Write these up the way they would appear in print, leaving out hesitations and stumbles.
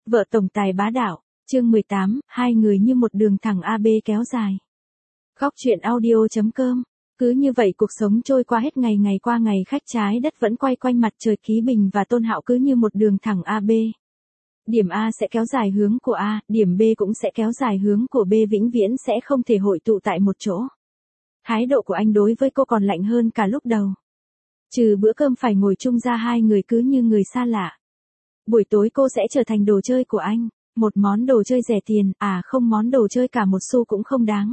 Vợ tổng tài bá đạo, chương 18, hai người như một đường thẳng AB kéo dài. Khóc chuyện audio.com. Cứ như vậy cuộc sống trôi qua hết ngày ngày qua ngày, khách trái đất vẫn quay quanh mặt trời. Ký Bình và Tôn Hạo cứ như một đường thẳng AB. Điểm A sẽ kéo dài hướng của A, điểm B cũng sẽ kéo dài hướng của B, vĩnh viễn sẽ không thể hội tụ tại một chỗ. Thái độ của anh đối với cô còn lạnh hơn cả lúc đầu. Trừ bữa cơm phải ngồi chung ra, hai người cứ như người xa lạ. Buổi tối cô sẽ trở thành đồ chơi của anh, một món đồ chơi rẻ tiền, không, món đồ chơi cả một xu cũng không đáng.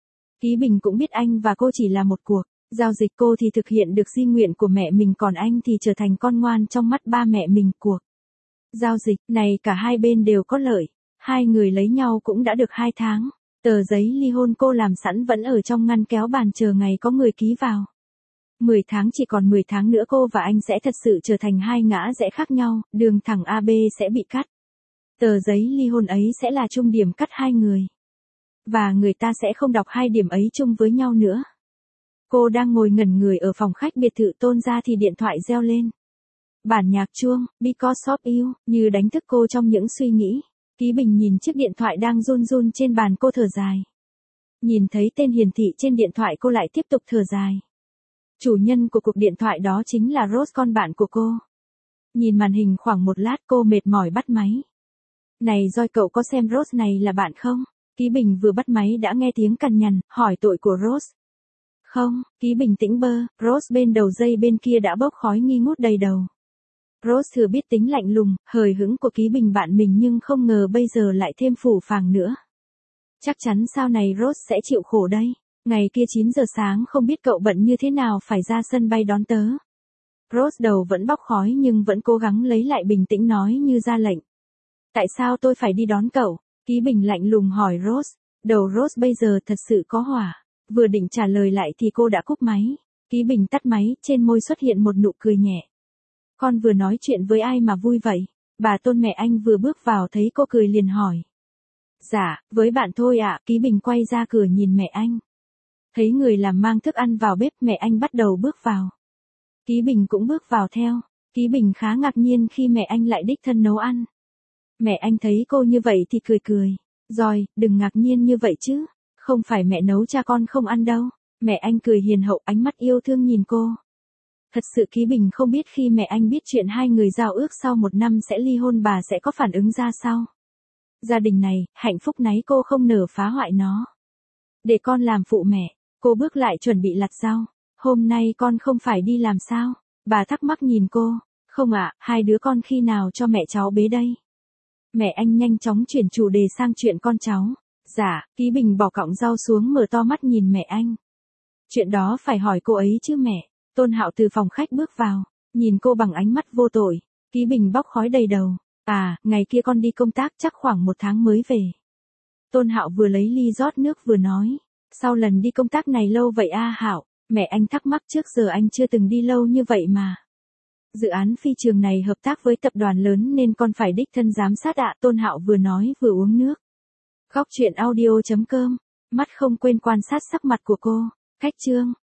Ký Bình cũng biết anh và cô chỉ là một cuộc giao dịch, cô thì thực hiện được di nguyện của mẹ mình, còn anh thì trở thành con ngoan trong mắt ba mẹ mình. Cuộc giao dịch này cả hai bên đều có lợi. Hai người lấy nhau cũng đã được 2 tháng. Tờ giấy ly hôn cô làm sẵn vẫn ở trong ngăn kéo bàn chờ ngày có người ký vào. 10 tháng, chỉ còn 10 tháng nữa cô và anh sẽ thật sự trở thành hai ngã rẽ khác nhau, đường thẳng AB sẽ bị cắt. Tờ giấy ly hôn ấy sẽ là chung điểm cắt hai người. Và người ta sẽ không đọc hai điểm ấy chung với nhau nữa. Cô đang ngồi ngẩn người ở phòng khách biệt thự Tôn gia thì điện thoại reo lên. Bản nhạc chuông, Because of You, như đánh thức cô trong những suy nghĩ. Ký Bình nhìn chiếc điện thoại đang run run trên bàn, cô thở dài. Nhìn thấy tên hiển thị trên điện thoại cô lại tiếp tục thở dài. Chủ nhân của cuộc điện thoại đó chính là Rose, con bạn của cô. Nhìn màn hình khoảng một lát cô mệt mỏi bắt máy. Này Joy, cậu có xem Rose này là bạn không? Ký Bình vừa bắt máy đã nghe tiếng cằn nhằn, hỏi tội của Rose. Không, Ký Bình tĩnh bơ, Rose bên đầu dây bên kia đã bốc khói nghi ngút đầy đầu. Rose thừa biết tính lạnh lùng, hờ hững của Ký Bình bạn mình, nhưng không ngờ bây giờ lại thêm phũ phàng nữa. Chắc chắn sau này Rose sẽ chịu khổ đây. Ngày kia 9 giờ sáng không biết cậu bận như thế nào phải ra sân bay đón tớ. Rose đầu vẫn bốc khói nhưng vẫn cố gắng lấy lại bình tĩnh, nói như ra lệnh. Tại sao tôi phải đi đón cậu? Ký Bình lạnh lùng hỏi Rose. Đầu Rose bây giờ thật sự có hỏa. Vừa định trả lời lại thì cô đã cúp máy. Ký Bình tắt máy, trên môi xuất hiện một nụ cười nhẹ. Con vừa nói chuyện với ai mà vui vậy? Bà Tôn mẹ anh vừa bước vào thấy cô cười liền hỏi. Dạ, với bạn thôi ạ. Ký Bình quay ra cửa nhìn mẹ anh. Thấy người làm mang thức ăn vào bếp, mẹ anh bắt đầu bước vào. Ký Bình cũng bước vào theo. Ký Bình khá ngạc nhiên khi mẹ anh lại đích thân nấu ăn. Mẹ anh thấy cô như vậy thì cười cười. Rồi, đừng ngạc nhiên như vậy chứ. Không phải mẹ nấu cha con không ăn đâu. Mẹ anh cười hiền hậu, ánh mắt yêu thương nhìn cô. Thật sự Ký Bình không biết khi mẹ anh biết chuyện hai người giao ước sau 1 năm sẽ ly hôn, bà sẽ có phản ứng ra sao. Gia đình này, hạnh phúc náy cô không nỡ phá hoại nó. Để con làm phụ mẹ. Cô bước lại chuẩn bị lặt rau. Hôm nay con không phải đi làm sao? Bà thắc mắc nhìn cô. Không ạ, hai đứa con khi nào cho mẹ cháu bế đây? Mẹ anh nhanh chóng chuyển chủ đề sang chuyện con cháu. Dạ, Ký Bình bỏ cọng rau xuống, mở to mắt nhìn mẹ anh. Chuyện đó phải hỏi cô ấy chứ mẹ. Tôn Hạo từ phòng khách bước vào, nhìn cô bằng ánh mắt vô tội. Ký Bình bốc khói đầy đầu. Ngày kia con đi công tác chắc khoảng 1 tháng mới về. Tôn Hạo vừa lấy ly rót nước vừa nói. Sau lần đi công tác này lâu vậy Hạo? Mẹ anh thắc mắc, trước giờ anh chưa từng đi lâu như vậy mà. Dự án phi trường này hợp tác với tập đoàn lớn nên con phải đích thân giám sát ạ. Tôn Hạo vừa nói vừa uống nước. Khóc chuyện audio.com. Mắt không quên quan sát sắc mặt của cô. Khách trương.